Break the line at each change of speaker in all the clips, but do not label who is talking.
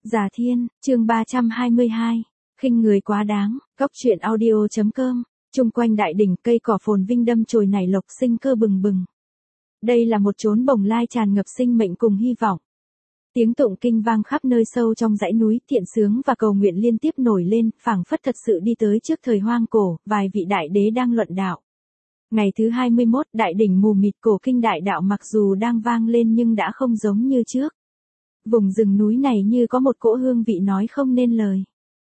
Già Thiên, chương 322. Khinh người quá đáng, Cóc truyện audio.com. Chung quanh đại đỉnh cây cỏ phồn vinh đâm chồi nảy lộc sinh cơ bừng bừng. Đây là một chốn bồng lai tràn ngập sinh mệnh cùng hy vọng. Tiếng tụng kinh vang khắp nơi sâu trong dãy núi, thiện sướng và cầu nguyện liên tiếp nổi lên, phảng phất thật sự đi tới trước thời hoang cổ, vài vị đại đế đang luận đạo. Ngày thứ 21, đại đỉnh mù mịt cổ kinh đại đạo mặc dù đang vang lên nhưng đã không giống như trước. Vùng rừng núi này như có một cỗ hương vị nói không nên lời.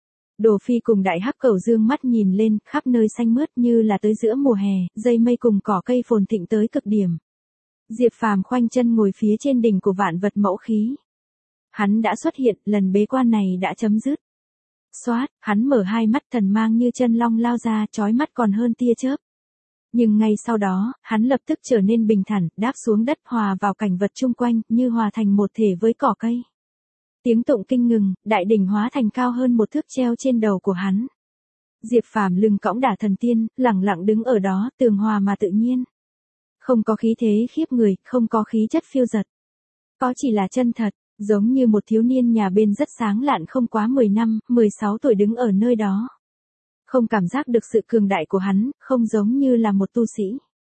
Đồ Phi cùng Đại Hắc Cẩu dương mắt nhìn lên, khắp nơi xanh mướt như là tới giữa mùa hè, dây mây cùng cỏ cây phồn thịnh tới cực điểm. Diệp Phàm khoanh chân ngồi phía trên đỉnh của vạn vật mẫu khí. Hắn đã xuất hiện, lần bế quan này đã chấm dứt. Xoát, hắn mở hai mắt, thần mang như chân long lao ra, chói mắt còn hơn tia chớp. Nhưng ngay sau đó, hắn lập tức trở nên bình thản, đáp xuống đất hòa vào cảnh vật chung quanh, như hòa thành một thể với cỏ cây. Tiếng tụng kinh ngừng, đại đỉnh hóa thành cao hơn một thước treo trên đầu của hắn. Diệp Phàm lưng cõng đả thần tiên, lẳng lặng đứng ở đó, tường hòa mà tự nhiên. Không có khí thế khiếp người, không có khí chất phiêu dật. Có chỉ là chân thật, giống như một thiếu niên nhà bên rất sáng lạn không quá 10 năm, 16 tuổi đứng ở nơi đó. Không cảm giác được sự cường đại của hắn, không giống như là một tu sĩ.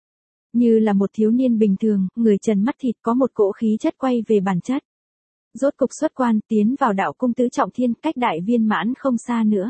Như là một thiếu niên bình thường, người trần mắt thịt có một cỗ khí chất quay về bản chất. Rốt cục xuất quan, tiến vào đạo cung tứ trọng thiên, cách đại viên mãn không xa nữa.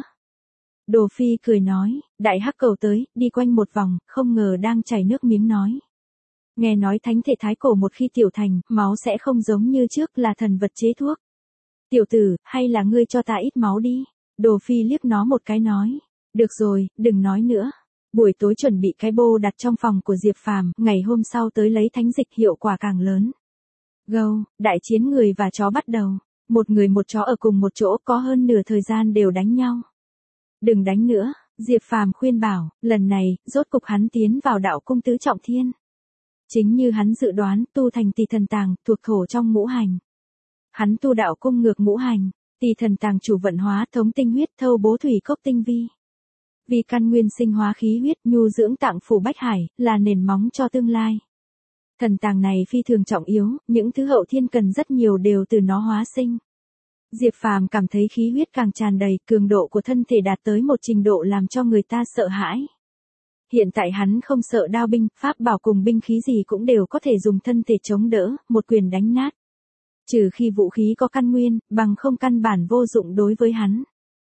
Đồ Phi cười nói, Đại Hắc Cẩu tới, đi quanh một vòng, không ngờ đang chảy nước miếng nói. Nghe nói thánh thể thái cổ một khi tiểu thành, máu sẽ không giống như trước là thần vật chế thuốc. Tiểu tử, hay là ngươi cho ta ít máu đi. Đồ Phi liếc nó một cái nói. Được rồi, đừng nói nữa. Buổi tối chuẩn bị cái bô đặt trong phòng của Diệp Phàm, ngày hôm sau tới lấy thánh dịch hiệu quả càng lớn. Gâu, đại chiến người và chó bắt đầu. Một người một chó ở cùng một chỗ có hơn nửa thời gian đều đánh nhau. Đừng đánh nữa, Diệp Phàm khuyên bảo, lần này, rốt cục hắn tiến vào đạo cung tứ trọng thiên. Chính như hắn dự đoán, tu thành Tỳ Thần Tàng, thuộc thổ trong ngũ hành. Hắn tu đạo cung ngược ngũ hành, Tỳ Thần Tàng chủ vận hóa thống tinh huyết thâu bố thủy cốc tinh vi. Vì căn nguyên sinh hóa khí huyết nhu dưỡng tạng phủ bách hải, là nền móng cho tương lai. Thần tàng này phi thường trọng yếu, những thứ hậu thiên cần rất nhiều đều từ nó hóa sinh. Diệp Phàm cảm thấy khí huyết càng tràn đầy, cường độ của thân thể đạt tới một trình độ làm cho người ta sợ hãi. Hiện tại hắn không sợ đao binh, pháp bảo cùng binh khí gì cũng đều có thể dùng thân thể chống đỡ, một quyền đánh nát. Trừ khi vũ khí có căn nguyên, bằng không căn bản vô dụng đối với hắn.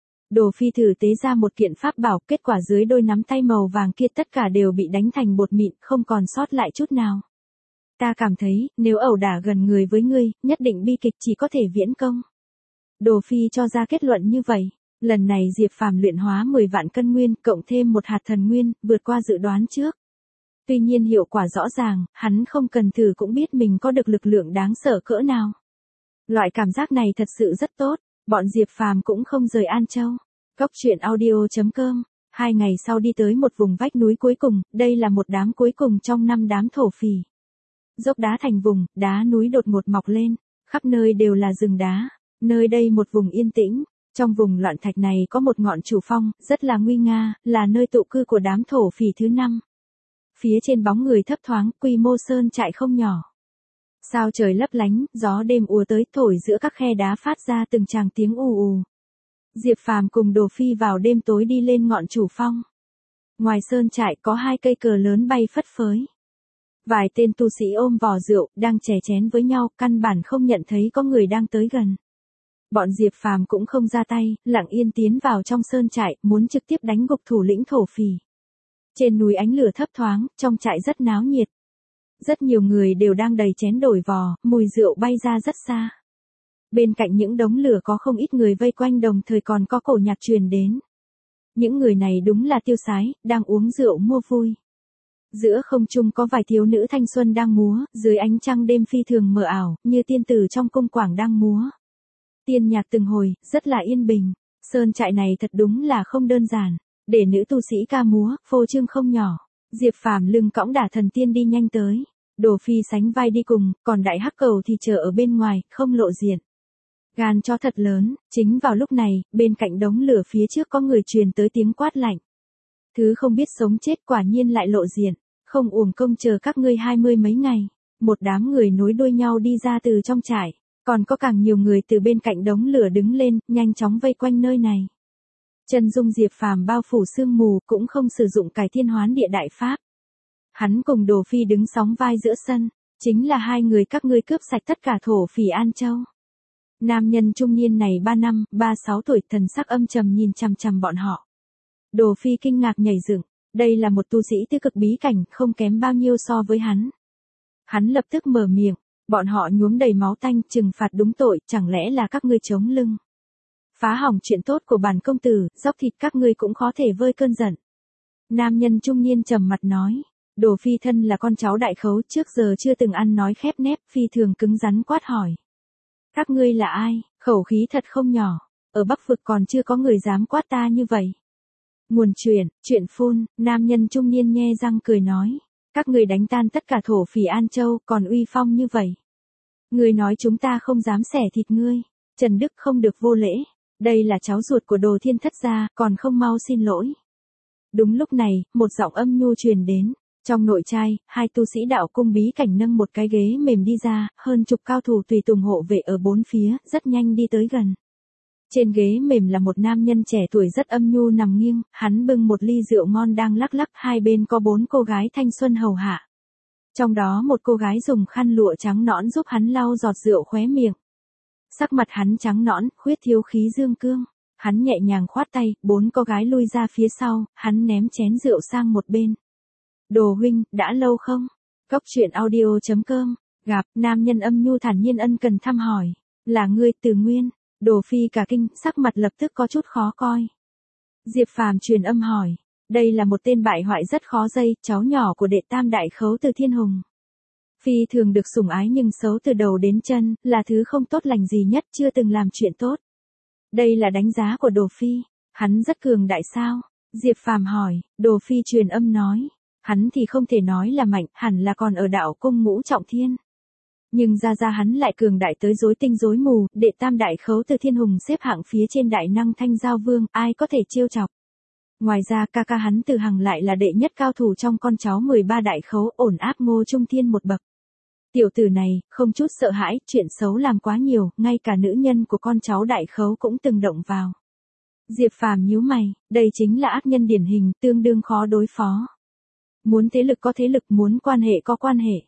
Đồ Phi thử tế ra một kiện pháp bảo, kết quả dưới đôi nắm tay màu vàng kia tất cả đều bị đánh thành bột mịn, không còn sót lại chút nào. Ta cảm thấy, nếu ẩu đả gần người với ngươi, nhất định bi kịch chỉ có thể viễn công. Đồ Phi cho ra kết luận như vậy. Lần này Diệp Phàm luyện hóa 10 vạn cân nguyên, cộng thêm một hạt thần nguyên, vượt qua dự đoán trước. Tuy nhiên hiệu quả rõ ràng, hắn không cần thử cũng biết mình có được lực lượng đáng sợ cỡ nào. Loại cảm giác này thật sự rất tốt, bọn Diệp Phàm cũng không rời An Châu. Cóc truyện audio.com. 2 ngày sau đi tới một vùng vách núi cuối cùng, đây là một đám cuối cùng trong 5 đám thổ phỉ. Dốc đá thành vùng, đá núi đột ngột mọc lên, khắp nơi đều là rừng đá, nơi đây một vùng yên tĩnh, trong vùng loạn thạch này có một ngọn chủ phong, rất là nguy nga, là nơi tụ cư của đám thổ phỉ thứ 5. Phía trên bóng người thấp thoáng, quy mô sơn trại không nhỏ. Sao trời lấp lánh, gió đêm ùa tới, thổi giữa các khe đá phát ra từng tràng tiếng ù ù. Diệp Phàm cùng Đồ Phi vào đêm tối đi lên ngọn chủ phong. Ngoài sơn trại có 2 cây cờ lớn bay phất phới. Vài tên tu sĩ ôm vò rượu, đang chè chén với nhau, căn bản không nhận thấy có người đang tới gần. Bọn Diệp Phàm cũng không ra tay, lặng yên tiến vào trong sơn trại, muốn trực tiếp đánh gục thủ lĩnh thổ phỉ. Trên núi ánh lửa thấp thoáng, trong trại rất náo nhiệt. Rất nhiều người đều đang đầy chén đổi vò, mùi rượu bay ra rất xa. Bên cạnh những đống lửa có không ít người vây quanh, đồng thời còn có cổ nhạc truyền đến. Những người này đúng là tiêu sái, đang uống rượu mua vui. Giữa không trung có vài thiếu nữ thanh xuân đang múa, dưới ánh trăng đêm phi thường mờ ảo, như tiên tử trong cung quảng đang múa. Tiên nhạc từng hồi, rất là yên bình. Sơn trại này thật đúng là không đơn giản. Để nữ tu sĩ ca múa, phô trương không nhỏ. Diệp Phàm lưng cõng đả thần tiên đi nhanh tới. Đồ Phi sánh vai đi cùng, còn Đại Hắc Cẩu thì chờ ở bên ngoài, không lộ diện. Gan chó thật lớn, chính vào lúc này, bên cạnh đống lửa phía trước có người truyền tới tiếng quát lạnh. Thứ không biết sống chết quả nhiên lại lộ diện, không uổng công chờ các ngươi 20 mấy ngày. Một đám người nối đuôi nhau đi ra từ trong trại. Còn có càng nhiều người từ bên cạnh đống lửa đứng lên, nhanh chóng vây quanh nơi này. Chân dung Diệp Phàm bao phủ sương mù, cũng không sử dụng cải thiên hoán địa đại pháp. Hắn cùng Đồ Phi đứng sóng vai giữa sân, chính là hai người các ngươi cướp sạch tất cả thổ phỉ An Châu. Nam nhân trung niên này 36 tuổi, thần sắc âm trầm nhìn chằm chằm bọn họ. Đồ Phi kinh ngạc nhảy dựng, đây là một tu sĩ tứ cực bí cảnh, không kém bao nhiêu so với hắn. Hắn lập tức mở miệng, bọn họ nhuốm đầy máu tanh, trừng phạt đúng tội, chẳng lẽ là các ngươi chống lưng. Phá hỏng chuyện tốt của bản công tử, dốc thịt các ngươi cũng khó thể vơi cơn giận. Nam nhân trung niên trầm mặt nói, Đồ Phi thân là con cháu đại khấu, trước giờ chưa từng ăn nói khép nép, phi thường cứng rắn quát hỏi. Các ngươi là ai, khẩu khí thật không nhỏ, ở Bắc Vực còn chưa có người dám quát ta như vậy. Nguồn chuyện phun, nam nhân trung niên nhe răng cười nói, các ngươi đánh tan tất cả thổ phỉ An Châu, còn uy phong như vậy. Ngươi nói chúng ta không dám xẻ thịt ngươi, Trần Đức không được vô lễ, đây là cháu ruột của Đồ Thiên Thất gia, còn không mau xin lỗi. Đúng lúc này, một giọng âm nhu truyền đến. Trong nội trai, hai tu sĩ đạo cung bí cảnh nâng một cái ghế mềm đi ra, hơn chục cao thủ tùy tùng hộ vệ ở bốn phía, rất nhanh đi tới gần. Trên ghế mềm là một nam nhân trẻ tuổi rất âm nhu nằm nghiêng, hắn bưng một ly rượu ngon đang lắc lắc, hai bên có 4 cô gái thanh xuân hầu hạ. Trong đó một cô gái dùng khăn lụa trắng nõn giúp hắn lau giọt rượu khóe miệng. Sắc mặt hắn trắng nõn, khuyết thiếu khí dương cương. Hắn nhẹ nhàng khoát tay, 4 cô gái lui ra phía sau, hắn ném chén rượu sang một bên. Đồ huynh, đã lâu không? Cốc truyện audio.com, gặp, nam nhân âm nhu thản nhiên ân cần thăm hỏi. Là ngươi, Từ Nguyên. Đồ Phi cả kinh, sắc mặt lập tức có chút khó coi. Diệp Phàm truyền âm hỏi. Đây là một tên bại hoại rất khó dây, cháu nhỏ của đệ tam đại khấu Từ Thiên Hùng. Phi thường được sủng ái nhưng xấu từ đầu đến chân, là thứ không tốt lành gì nhất, chưa từng làm chuyện tốt. Đây là đánh giá của Đồ Phi. Hắn rất cường đại sao? Diệp Phàm hỏi. Đồ Phi truyền âm nói. Hắn thì không thể nói là mạnh, hẳn là còn ở đạo cung Ngũ Trọng Thiên. Nhưng ra hắn lại cường đại tới rối tinh rối mù, đệ tam đại khấu Từ Thiên Hùng xếp hạng phía trên đại năng Thanh Giao Vương, ai có thể trêu chọc. Ngoài ra ca ca hắn Từ Hằng lại là đệ nhất cao thủ trong con cháu 13 đại khấu, ổn áp Ngô Trung Thiên một bậc. Tiểu tử này, không chút sợ hãi, chuyện xấu làm quá nhiều, ngay cả nữ nhân của con cháu đại khấu cũng từng động vào. Diệp Phàm nhíu mày, đây chính là ác nhân điển hình, tương đương khó đối phó. Muốn thế lực có thế lực, muốn quan hệ có quan hệ.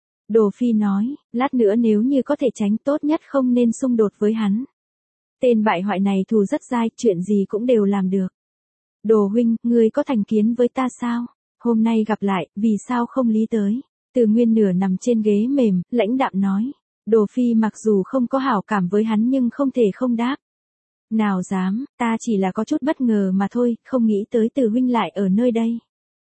Đồ Phi nói, lát nữa nếu như có thể tránh tốt nhất không nên xung đột với hắn. Tên bại hoại này thù rất dai, chuyện gì cũng đều làm được. Đồ huynh, ngươi có thành kiến với ta sao? Hôm nay gặp lại, vì sao không lý tới? Từ Nguyên nửa nằm trên ghế mềm, lãnh đạm nói. Đồ Phi mặc dù không có hảo cảm với hắn nhưng không thể không đáp. Nào dám, ta chỉ là có chút bất ngờ mà thôi, không nghĩ tới Từ huynh lại ở nơi đây.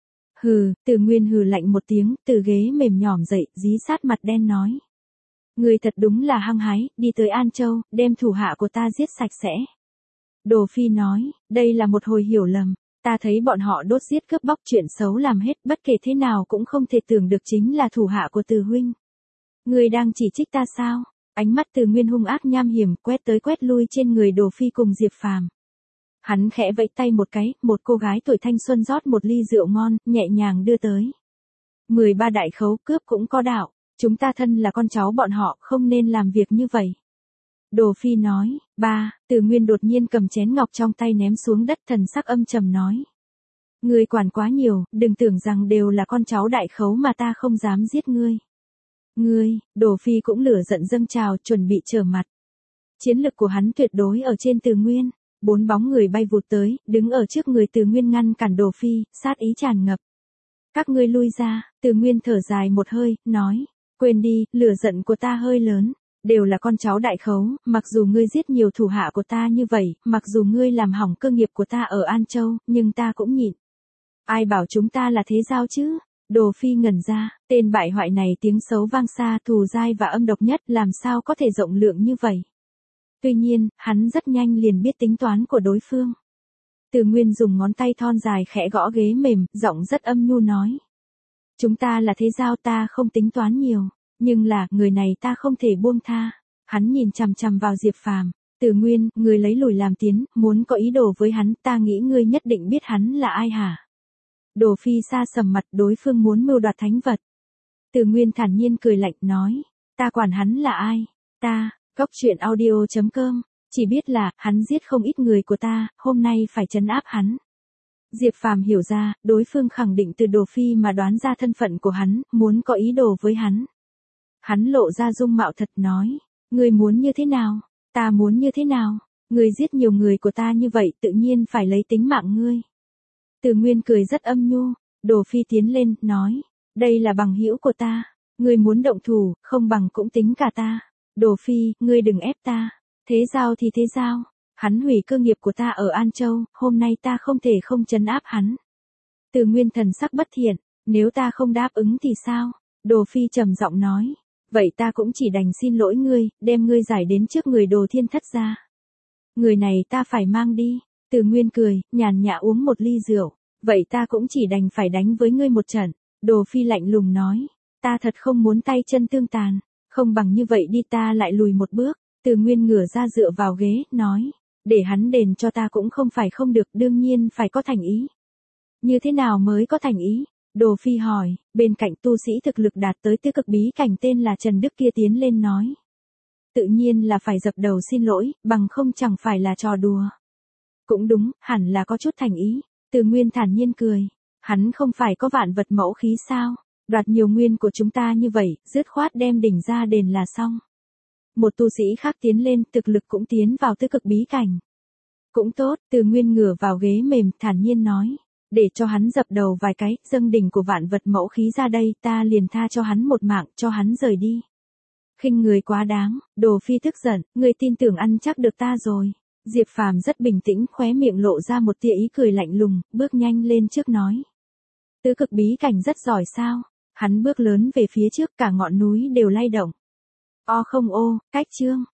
Hừ, Từ Nguyên hừ lạnh một tiếng, từ ghế mềm nhỏm dậy, dí sát mặt đen nói. Người thật đúng là hăng hái, đi tới An Châu, đem thủ hạ của ta giết sạch sẽ. Đồ Phi nói, đây là một hồi hiểu lầm, ta thấy bọn họ đốt giết cướp bóc chuyện xấu làm hết, bất kể thế nào cũng không thể tưởng được chính là thủ hạ của Từ huynh. Người đang chỉ trích ta sao? Ánh mắt Từ Nguyên hung ác nham hiểm, quét tới quét lui trên người Đồ Phi cùng Diệp Phàm. Hắn khẽ vẫy tay một cái, một cô gái tuổi thanh xuân rót một ly rượu ngon, nhẹ nhàng đưa tới. 13 đại khấu cướp cũng có đạo, chúng ta thân là con cháu bọn họ, không nên làm việc như vậy. Đồ Phi nói, Từ Nguyên đột nhiên cầm chén ngọc trong tay ném xuống đất, thần sắc âm trầm nói. Ngươi quản quá nhiều, đừng tưởng rằng đều là con cháu đại khấu mà ta không dám giết ngươi. Đồ Phi cũng lửa giận dâng trào, chuẩn bị trở mặt. Chiến lực của hắn tuyệt đối ở trên Từ Nguyên. 4 bóng người bay vụt tới, đứng ở trước người Từ Nguyên ngăn cản Đồ Phi, sát ý tràn ngập. Các ngươi lui ra, Từ Nguyên thở dài một hơi, nói. Quên đi, lửa giận của ta hơi lớn. Đều là con cháu đại khấu, mặc dù ngươi giết nhiều thủ hạ của ta như vậy, mặc dù ngươi làm hỏng cơ nghiệp của ta ở An Châu, nhưng ta cũng nhịn. Ai bảo chúng ta là thế giao chứ? Đồ Phi ngẩn ra, tên bại hoại này tiếng xấu vang xa, thù dai và âm độc nhất, làm sao có thể rộng lượng như vậy? Tuy nhiên, hắn rất nhanh liền biết tính toán của đối phương. Từ Nguyên dùng ngón tay thon dài khẽ gõ ghế mềm, giọng rất âm nhu nói. Chúng ta là thế giao, ta không tính toán nhiều, nhưng là, người này ta không thể buông tha. Hắn nhìn chằm chằm vào Diệp Phàm. Từ Nguyên, người lấy lùi làm tiến, muốn có ý đồ với hắn, ta nghĩ ngươi nhất định biết hắn là ai hả? Đồ Phi xa sầm mặt, đối phương muốn mưu đoạt thánh vật. Từ Nguyên thản nhiên cười lạnh nói, ta quản hắn là ai? Cóc truyện audio.com, chỉ biết là, hắn giết không ít người của ta, hôm nay phải trấn áp hắn. Diệp Phàm hiểu ra, đối phương khẳng định từ Đồ Phi mà đoán ra thân phận của hắn, muốn có ý đồ với hắn. Hắn lộ ra dung mạo thật nói, ngươi muốn như thế nào, ta muốn như thế nào, ngươi giết nhiều người của ta như vậy tự nhiên phải lấy tính mạng ngươi. Từ Nguyên cười rất âm nhu, Đồ Phi tiến lên, nói, đây là bằng hữu của ta, ngươi muốn động thủ, không bằng cũng tính cả ta. Đồ Phi, ngươi đừng ép ta, thế giao thì thế giao, hắn hủy cơ nghiệp của ta ở An Châu, hôm nay ta không thể không trấn áp hắn. Từ Nguyên thần sắc bất thiện, nếu ta không đáp ứng thì sao? Đồ Phi trầm giọng nói, vậy ta cũng chỉ đành xin lỗi ngươi, đem ngươi giải đến trước người Đồ Thiên Thất ra. Người này ta phải mang đi. Từ Nguyên cười, nhàn nhã uống một ly rượu, vậy ta cũng chỉ đành phải đánh với ngươi một trận. Đồ Phi lạnh lùng nói, ta thật không muốn tay chân tương tàn, không bằng như vậy đi, ta lại lùi một bước. Từ Nguyên ngửa ra dựa vào ghế, nói, để hắn đền cho ta cũng không phải không được, đương nhiên phải có thành ý. Như thế nào mới có thành ý? Đồ Phi hỏi, bên cạnh tu sĩ thực lực đạt tới tứ cực bí cảnh tên là Trần Đức kia tiến lên nói. Tự nhiên là phải dập đầu xin lỗi, bằng không chẳng phải là trò đùa. Cũng đúng, hẳn là có chút thành ý. Từ Nguyên thản nhiên cười, hắn không phải có vạn vật mẫu khí sao, đoạt nhiều nguyên của chúng ta như vậy, dứt khoát đem đỉnh ra đền là xong. Một tu sĩ khác tiến lên, thực lực cũng tiến vào tứ cực bí cảnh. Cũng tốt, Từ Nguyên ngửa vào ghế mềm, thản nhiên nói, để cho hắn dập đầu vài cái, dâng đỉnh của vạn vật mẫu khí ra đây, ta liền tha cho hắn một mạng, cho hắn rời đi. Khinh người quá đáng. Đồ Phi tức giận, ngươi tin tưởng ăn chắc được ta rồi. Diệp Phàm rất bình tĩnh, khóe miệng lộ ra một tia ý cười lạnh lùng, bước nhanh lên trước nói. Tứ cực bí cảnh rất giỏi sao? Hắn bước lớn về phía trước, cả ngọn núi đều lay động. O không ô, cách chương.